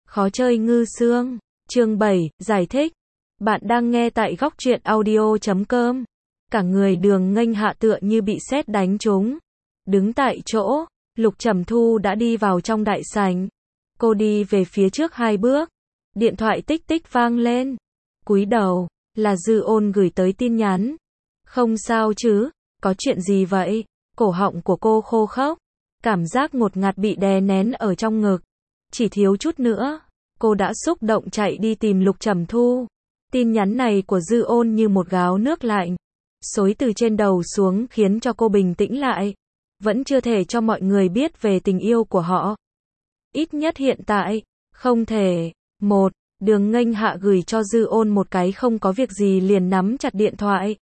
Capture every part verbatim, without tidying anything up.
Khó chơi ngư xương. Chương bảy, giải thích. Bạn đang nghe tại góc truyện audio chấm com. Cả người Đường Nghênh Hạ tựa như bị sét đánh trúng. Đứng tại chỗ, Lục Trầm Thu đã đi vào trong đại sảnh. Cô đi về phía trước hai bước. Điện thoại tích tích vang lên. Cúi đầu, là Dư Ôn gửi tới tin nhắn. Không sao chứ, có chuyện gì vậy? Cổ họng của cô khô khốc. Cảm giác ngột ngạt bị đè nén ở trong ngực. Chỉ thiếu chút nữa, cô đã xúc động chạy đi tìm Lục Trầm Thu. Tin nhắn này của Dư Ôn như một gáo nước lạnh, xối từ trên đầu xuống khiến cho cô bình tĩnh lại. Vẫn chưa thể cho mọi người biết về tình yêu của họ. Ít nhất hiện tại, không thể. Một, Đường Nghênh Hạ gửi cho Dư Ôn một cái không có việc gì liền nắm chặt điện thoại.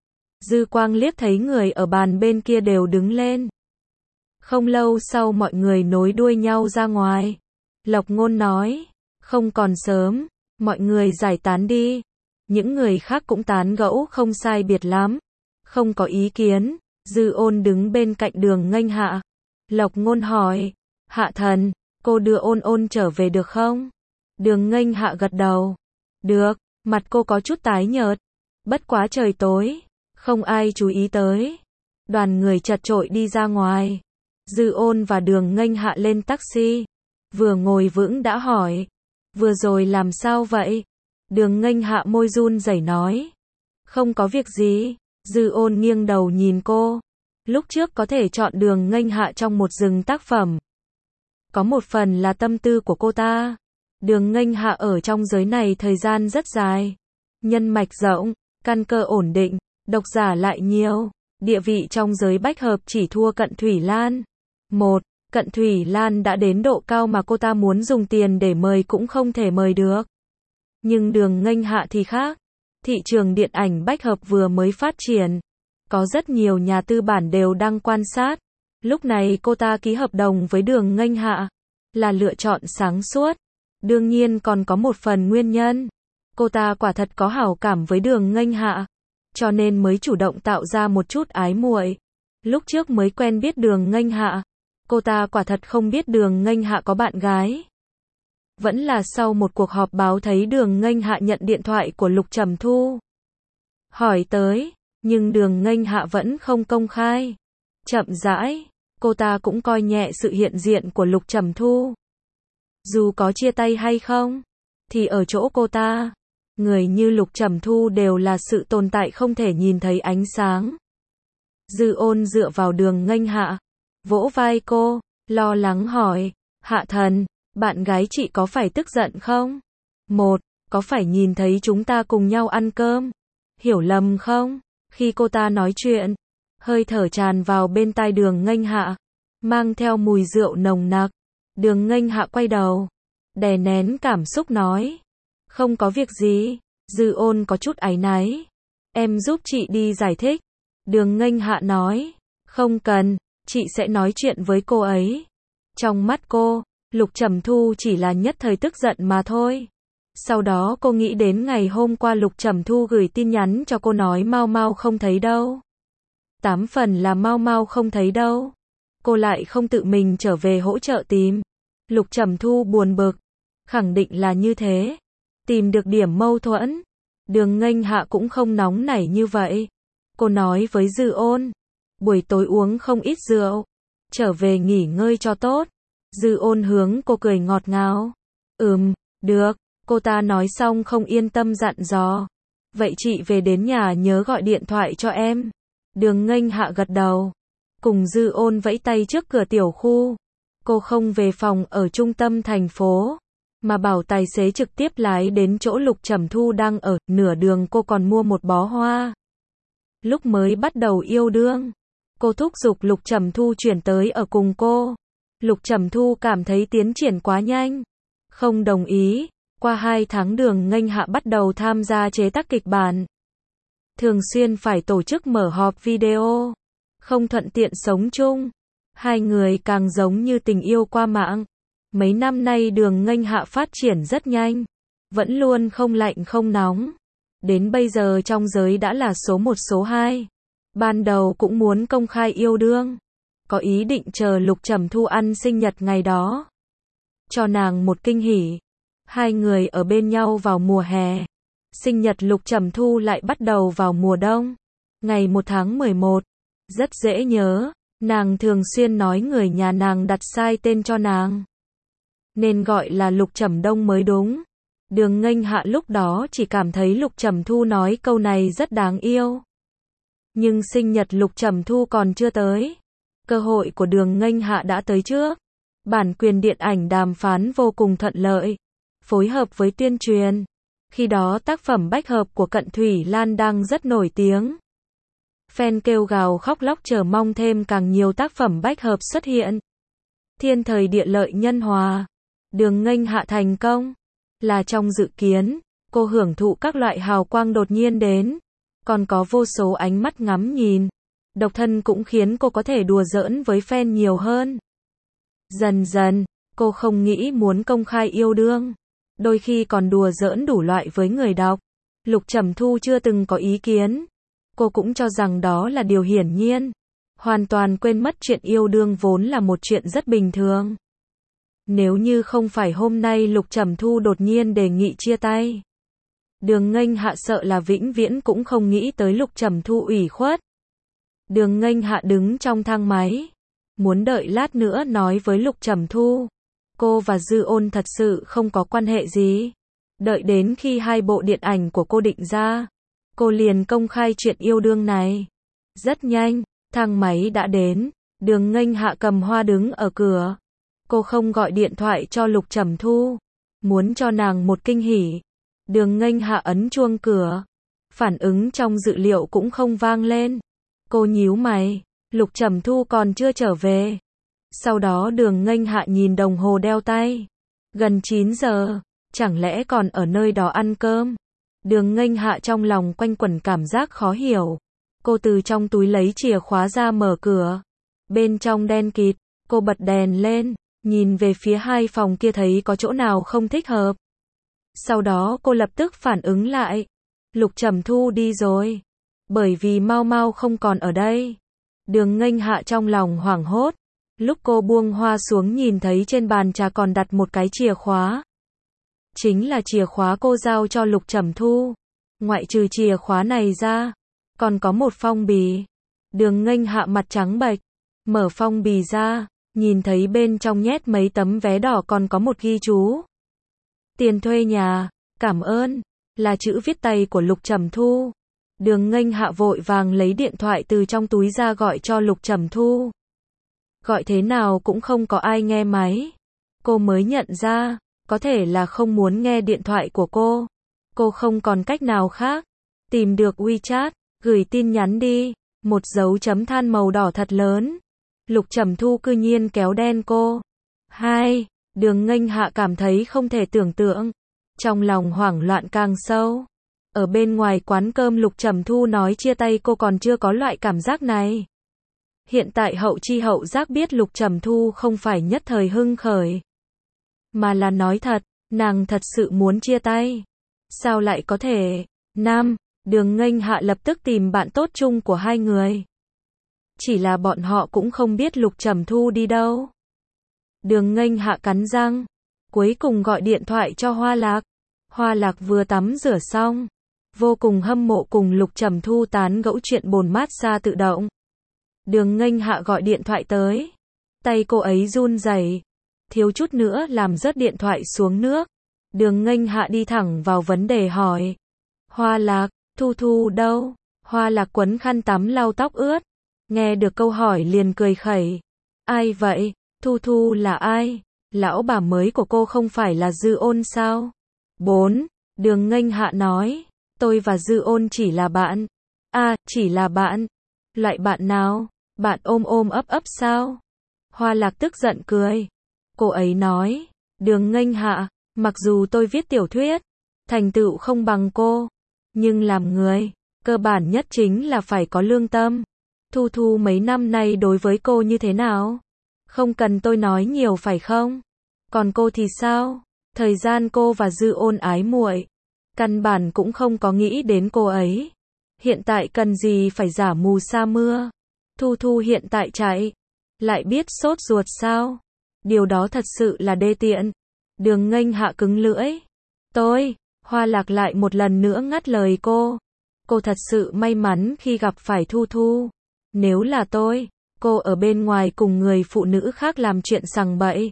Dư Quang liếc thấy người ở bàn bên kia đều đứng lên. Không lâu sau mọi người nối đuôi nhau ra ngoài. Lộc Ngôn nói, không còn sớm, mọi người giải tán đi. Những người khác cũng tán gẫu không sai biệt lắm. Không có ý kiến. Dư Ôn đứng bên cạnh Đường Nghênh Hạ. Lộc Ngôn hỏi, Hạ thần, cô đưa Ôn Ôn trở về được không? Đường Nghênh Hạ gật đầu. Được, mặt cô có chút tái nhợt. Bất quá trời tối, không ai chú ý tới. Đoàn người chật chội đi ra ngoài. Dư Ôn và Đường Nghênh Hạ lên taxi. Vừa ngồi vững đã hỏi, vừa rồi làm sao vậy? Đường Nghênh Hạ môi run rẩy nói, không có việc gì. Dư Ôn nghiêng đầu nhìn cô. Lúc trước có thể chọn Đường Nghênh Hạ trong một rừng tác phẩm. Có một phần là tâm tư của cô ta. Đường Nghênh Hạ ở trong giới này thời gian rất dài. Nhân mạch rộng, căn cơ ổn định, độc giả lại nhiều. Địa vị trong giới bách hợp chỉ thua Cận Thủy Lan. Một, Cận Thủy Lan đã đến độ cao mà cô ta muốn dùng tiền để mời cũng không thể mời được. Nhưng Đường Nghênh Hạ thì khác. Thị trường điện ảnh bách hợp vừa mới phát triển. Có rất nhiều nhà tư bản đều đang quan sát. Lúc này cô ta ký hợp đồng với Đường Nghênh Hạ là lựa chọn sáng suốt. Đương nhiên còn có một phần nguyên nhân. Cô ta quả thật có hảo cảm với Đường Nghênh Hạ. Cho nên mới chủ động tạo ra một chút ái muội. Lúc trước mới quen biết Đường Nghênh Hạ. Cô ta quả thật không biết Đường Nghênh Hạ có bạn gái. Vẫn là sau một cuộc họp báo thấy Đường Nghênh Hạ nhận điện thoại của Lục Trầm Thu. Hỏi tới, nhưng Đường Nghênh Hạ vẫn không công khai. Chậm rãi, cô ta cũng coi nhẹ sự hiện diện của Lục Trầm Thu. Dù có chia tay hay không, thì ở chỗ cô ta, người như Lục Trầm Thu đều là sự tồn tại không thể nhìn thấy ánh sáng. Dư Ôn dựa vào Đường Nghênh Hạ, vỗ vai cô, lo lắng hỏi, Hạ thần, bạn gái chị có phải tức giận không? Một, có phải nhìn thấy chúng ta cùng nhau ăn cơm? Hiểu lầm không? Khi cô ta nói chuyện, hơi thở tràn vào bên tai Đường Nghênh Hạ, mang theo mùi rượu nồng nặc. Đường Nghênh Hạ quay đầu, đè nén cảm xúc nói, không có việc gì. Dư Ôn có chút áy náy, em giúp chị đi giải thích. Đường Nghênh Hạ nói, không cần, chị sẽ nói chuyện với cô ấy. Trong mắt cô, Lục Trầm Thu chỉ là nhất thời tức giận mà thôi. Sau đó cô nghĩ đến ngày hôm qua Lục Trầm Thu gửi tin nhắn cho cô nói Mau Mau không thấy đâu. Tám phần là Mau Mau không thấy đâu. Cô lại không tự mình trở về hỗ trợ tìm. Lục Trầm Thu buồn bực. Khẳng định là như thế. Tìm được điểm mâu thuẫn. Đường Nghênh Hạ cũng không nóng nảy như vậy. Cô nói với Dư Ôn, buổi tối uống không ít rượu. Trở về nghỉ ngơi cho tốt. Dư Ôn hướng cô cười ngọt ngào. Ừm, được. Cô ta nói xong không yên tâm dặn dò. Vậy chị về đến nhà nhớ gọi điện thoại cho em. Đường Nghênh Hạ gật đầu. Cùng Dư Ôn vẫy tay trước cửa tiểu khu. Cô không về phòng ở trung tâm thành phố, mà bảo tài xế trực tiếp lái đến chỗ Lục Trầm Thu đang ở. Nửa đường cô còn mua một bó hoa. Lúc mới bắt đầu yêu đương, cô thúc giục Lục Trầm Thu chuyển tới ở cùng cô. Lục Trầm Thu cảm thấy tiến triển quá nhanh, không đồng ý. Qua hai tháng Đường Nghênh Hạ bắt đầu tham gia chế tác kịch bản. Thường xuyên phải tổ chức mở họp video. Không thuận tiện sống chung. Hai người càng giống như tình yêu qua mạng. Mấy năm nay Đường Nghênh Hạ phát triển rất nhanh. Vẫn luôn không lạnh không nóng. Đến bây giờ trong giới đã là số một số hai. Ban đầu cũng muốn công khai yêu đương. Có ý định chờ Lục Trầm Thu ăn sinh nhật ngày đó. Cho nàng một kinh hỉ. Hai người ở bên nhau vào mùa hè. Sinh nhật Lục Trầm Thu lại bắt đầu vào mùa đông. Ngày một tháng mười một. Rất dễ nhớ. Nàng thường xuyên nói người nhà nàng đặt sai tên cho nàng. Nên gọi là Lục Trầm Đông mới đúng. Đường Nghênh Hạ lúc đó chỉ cảm thấy Lục Trầm Thu nói câu này rất đáng yêu. Nhưng sinh nhật Lục Trầm Thu còn chưa tới. Cơ hội của Đường Nghênh Hạ đã tới trước. Bản quyền điện ảnh đàm phán vô cùng thuận lợi. Phối hợp với tuyên truyền. Khi đó tác phẩm bách hợp của Cận Thủy Lan đang rất nổi tiếng. Fan kêu gào khóc lóc chờ mong thêm càng nhiều tác phẩm bách hợp xuất hiện. Thiên thời địa lợi nhân hòa. Đường Nghênh Hạ thành công. Là trong dự kiến, cô hưởng thụ các loại hào quang đột nhiên đến. Còn có vô số ánh mắt ngắm nhìn. Độc thân cũng khiến cô có thể đùa giỡn với fan nhiều hơn. Dần dần, cô không nghĩ muốn công khai yêu đương. Đôi khi còn đùa giỡn đủ loại với người đọc. Lục Trầm Thu chưa từng có ý kiến. Cô cũng cho rằng đó là điều hiển nhiên. Hoàn toàn quên mất chuyện yêu đương vốn là một chuyện rất bình thường. Nếu như không phải hôm nay Lục Trầm Thu đột nhiên đề nghị chia tay. Đường Nghênh Hạ sợ là vĩnh viễn cũng không nghĩ tới Lục Trầm Thu ủy khuất. Đường Nghênh Hạ đứng trong thang máy. Muốn đợi lát nữa nói với Lục Trầm Thu. Cô và Dư Ôn thật sự không có quan hệ gì. Đợi đến khi hai bộ điện ảnh của cô định ra. Cô liền công khai chuyện yêu đương này. Rất nhanh, thang máy đã đến. Đường Nghênh Hạ cầm hoa đứng ở cửa. Cô không gọi điện thoại cho Lục Trầm Thu. Muốn cho nàng một kinh hỉ. Đường Nghênh Hạ ấn chuông cửa. Phản ứng trong dự liệu cũng không vang lên. Cô nhíu mày. Lục Trầm Thu còn chưa trở về. Sau đó Đường Nghênh Hạ nhìn đồng hồ đeo tay. Gần chín giờ. Chẳng lẽ còn ở nơi đó ăn cơm? Đường Nghênh Hạ trong lòng quanh quẩn cảm giác khó hiểu. Cô từ trong túi lấy chìa khóa ra mở cửa. Bên trong đen kịt. Cô bật đèn lên. Nhìn về phía hai phòng kia thấy có chỗ nào không thích hợp. Sau đó cô lập tức phản ứng lại. Lục Trầm Thu đi rồi. Bởi vì Mau Mau không còn ở đây. Đường Nghênh Hạ trong lòng hoảng hốt. Lúc cô buông hoa xuống nhìn thấy trên bàn trà còn đặt một cái chìa khóa. Chính là chìa khóa cô giao cho Lục Trầm Thu. Ngoại trừ chìa khóa này ra, còn có một phong bì. Đường Nghênh Hạ mặt trắng bệch. Mở phong bì ra. Nhìn thấy bên trong nhét mấy tấm vé đỏ còn có một ghi chú. Tiền thuê nhà, cảm ơn, là chữ viết tay của Lục Trầm Thu. Đường Nghênh Hạ vội vàng lấy điện thoại từ trong túi ra gọi cho Lục Trầm Thu. Gọi thế nào cũng không có ai nghe máy. Cô mới nhận ra, có thể là không muốn nghe điện thoại của cô. Cô không còn cách nào khác. Tìm được WeChat, gửi tin nhắn đi, một dấu chấm than màu đỏ thật lớn. Lục Trầm Thu cư nhiên kéo đen cô. Hai, Đường Nghênh Hạ cảm thấy không thể tưởng tượng. Trong lòng hoảng loạn càng sâu. Ở bên ngoài quán cơm Lục Trầm Thu nói chia tay cô còn chưa có loại cảm giác này. Hiện tại hậu chi hậu giác biết Lục Trầm Thu không phải nhất thời hưng khởi. Mà là nói thật, nàng thật sự muốn chia tay. Sao lại có thể? Nam, Đường Nghênh Hạ lập tức tìm bạn tốt chung của hai người. Chỉ là bọn họ cũng không biết Lục Trầm Thu đi đâu. Đường Nghênh Hạ cắn răng. Cuối cùng gọi điện thoại cho Hoa Lạc. Hoa Lạc vừa tắm rửa xong. Vô cùng hâm mộ cùng Lục Trầm Thu tán gẫu chuyện bồn massage tự động. Đường Nghênh Hạ gọi điện thoại tới. Tay cô ấy run rẩy, thiếu chút nữa làm rớt điện thoại xuống nước. Đường Nghênh Hạ đi thẳng vào vấn đề hỏi. Hoa Lạc, Thu Thu đâu? Hoa Lạc quấn khăn tắm lau tóc ướt. Nghe được câu hỏi liền cười khẩy. Ai vậy? Thu Thu là ai? Lão bà mới của cô không phải là Dư Ôn sao? Bốn. Đường Nghênh Hạ nói. Tôi và Dư Ôn chỉ là bạn. À, chỉ là bạn. Loại bạn nào? Bạn ôm ôm ấp ấp sao? Hoa Lạc tức giận cười. Cô ấy nói. Đường Nghênh Hạ, mặc dù tôi viết tiểu thuyết, thành tựu không bằng cô, nhưng làm người, cơ bản nhất chính là phải có lương tâm. Thu Thu mấy năm nay đối với cô như thế nào? Không cần tôi nói nhiều phải không? Còn cô thì sao? Thời gian cô và Dư Ôn ái muội, căn bản cũng không có nghĩ đến cô ấy. Hiện tại cần gì phải giả mù sa mưa? Thu Thu hiện tại chạy, lại biết sốt ruột sao? Điều đó thật sự là đê tiện. Đường Nghênh Hạ cứng lưỡi. Tôi, Hoa Lạc lại một lần nữa ngắt lời cô. Cô thật sự may mắn khi gặp phải Thu Thu. Nếu là tôi, cô ở bên ngoài cùng người phụ nữ khác làm chuyện sằng bậy.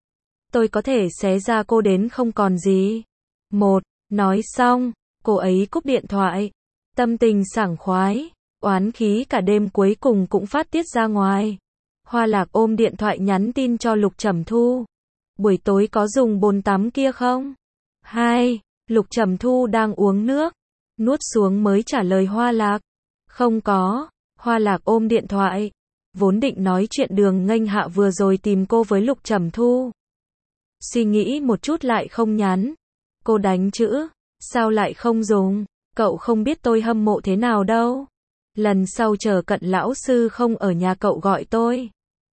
Tôi có thể xé ra cô đến không còn gì. Một, nói xong, cô ấy cúp điện thoại. Tâm tình sảng khoái, oán khí cả đêm cuối cùng cũng phát tiết ra ngoài. Hoa Lạc ôm điện thoại nhắn tin cho Lục Trầm Thu. Buổi tối có dùng bồn tắm kia không? Hai, Lục Trầm Thu đang uống nước. Nuốt xuống mới trả lời Hoa Lạc. Không có. Hoa Lạc ôm điện thoại. Vốn định nói chuyện Đường Nghênh Hạ vừa rồi tìm cô với Lục Trầm Thu. Suy nghĩ một chút lại không nhắn. Cô đánh chữ. Sao lại không dùng? Cậu không biết tôi hâm mộ thế nào đâu. Lần sau chờ Cận lão sư không ở nhà cậu gọi tôi.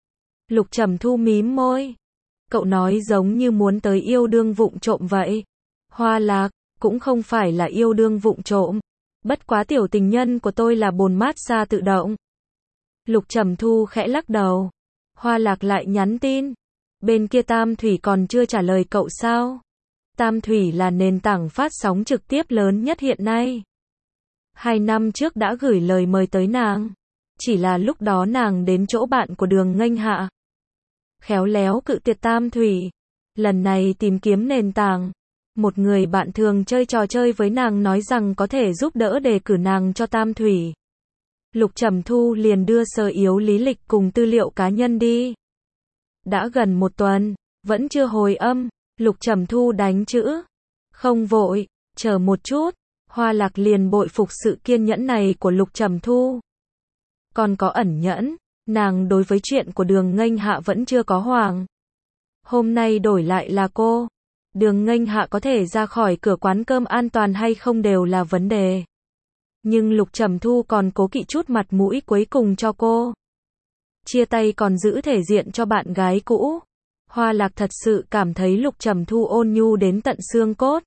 Lục Trầm Thu mím môi. Cậu nói giống như muốn tới yêu đương vụng trộm vậy. Hoa Lạc, cũng không phải là yêu đương vụng trộm. Bất quá tiểu tình nhân của tôi là bồn mát xa tự động. Lục Trầm Thu khẽ lắc đầu. Hoa Lạc lại nhắn tin. Bên kia Tam Thủy còn chưa trả lời cậu sao? Tam Thủy là nền tảng phát sóng trực tiếp lớn nhất hiện nay. Hai năm trước đã gửi lời mời tới nàng. Chỉ là lúc đó nàng đến chỗ bạn của Đường Nghênh Hạ. Khéo léo cự tuyệt Tam Thủy. Lần này tìm kiếm nền tảng. Một người bạn thường chơi trò chơi với nàng nói rằng có thể giúp đỡ đề cử nàng cho Tam Thủy. Lục Trầm Thu liền đưa sơ yếu lý lịch cùng tư liệu cá nhân đi. Đã gần một tuần, vẫn chưa hồi âm. Lục Trầm Thu đánh chữ. Không vội, chờ một chút. Hoa Lạc liền bội phục sự kiên nhẫn này của Lục Trầm Thu. Còn có ẩn nhẫn, nàng đối với chuyện của Đường Nghênh Hạ vẫn chưa có hoàng. Hôm nay đổi lại là cô. Đường Nghênh Hạ có thể ra khỏi cửa quán cơm an toàn hay không đều là vấn đề. Nhưng Lục Trầm Thu còn cố kỵ chút mặt mũi cuối cùng cho cô. Chia tay còn giữ thể diện cho bạn gái cũ. Hoa Lạc thật sự cảm thấy Lục Trầm Thu ôn nhu đến tận xương cốt.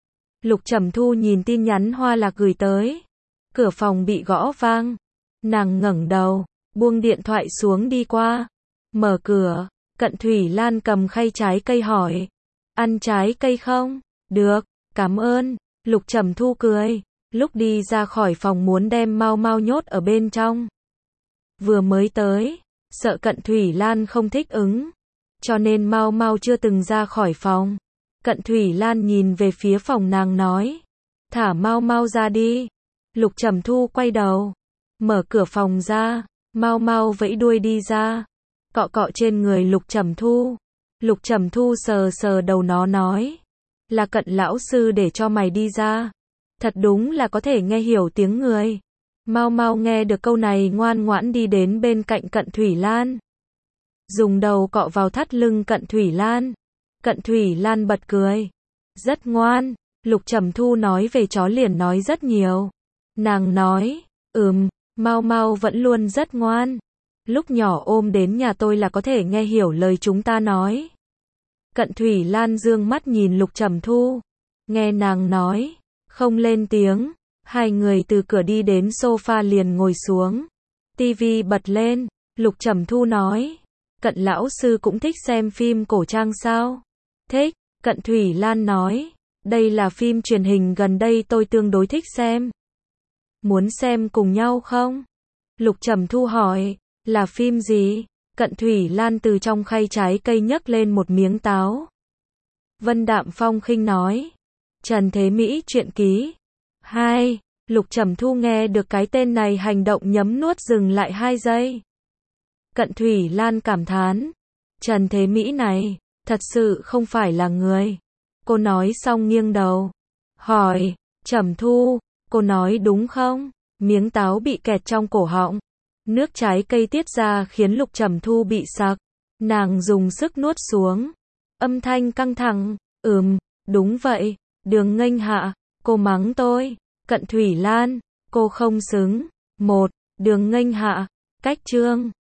Lục Trầm Thu nhìn tin nhắn Hoa Lạc gửi tới. Cửa phòng bị gõ vang. Nàng ngẩng đầu, buông điện thoại xuống đi qua. Mở cửa, Cận Thủy Lan cầm khay trái cây hỏi. Ăn trái cây không? Được, cảm ơn. Lục Trầm Thu cười. Lúc đi ra khỏi phòng muốn đem Mau Mau nhốt ở bên trong. Vừa mới tới, sợ Cận Thủy Lan không thích ứng. Cho nên Mau Mau chưa từng ra khỏi phòng. Cận Thủy Lan nhìn về phía phòng nàng nói. Thả Mau Mau ra đi. Lục Trầm Thu quay đầu. Mở cửa phòng ra. Mau Mau vẫy đuôi đi ra. Cọ cọ trên người Lục Trầm Thu. Lục Trầm Thu sờ sờ đầu nó nói. Là Cận lão sư để cho mày đi ra. Thật đúng là có thể nghe hiểu tiếng người. Mau Mau nghe được câu này ngoan ngoãn đi đến bên cạnh Cận Thủy Lan. Dùng đầu cọ vào thắt lưng Cận Thủy Lan. Cận Thủy Lan bật cười. Rất ngoan. Lục Trầm Thu nói về chó liền nói rất nhiều. Nàng nói, ừm, Mau Mau vẫn luôn rất ngoan. Lúc nhỏ ôm đến nhà tôi là có thể nghe hiểu lời chúng ta nói. Cận Thủy Lan dương mắt nhìn Lục Trầm Thu. Nghe nàng nói, không lên tiếng. Hai người từ cửa đi đến sofa liền ngồi xuống. Tivi bật lên. Lục Trầm Thu nói. Cận lão sư cũng thích xem phim cổ trang sao? Thích. Cận Thủy Lan nói. Đây là phim truyền hình gần đây tôi tương đối thích xem. Muốn xem cùng nhau không? Lục Trầm Thu hỏi. Là phim gì? Cận Thủy Lan từ trong khay trái cây nhấc lên một miếng táo. Vân Đạm Phong khinh nói. Trần Thế Mỹ truyện ký. Hai. Lục Trầm Thu nghe được cái tên này hành động nhấm nuốt dừng lại hai giây. Cận Thủy Lan cảm thán. Trần Thế Mỹ này, thật sự không phải là người. Cô nói xong nghiêng đầu. Hỏi, Trầm Thu, cô nói đúng không? Miếng táo bị kẹt trong cổ họng. Nước trái cây tiết ra khiến Lục Trầm Thu bị sặc. Nàng dùng sức nuốt xuống. Âm thanh căng thẳng. Ừm, đúng vậy. Đường Nghênh Hạ, cô mắng tôi. Cận Thủy Lan, cô không xứng. Một, Đường Nghênh Hạ, cách chương.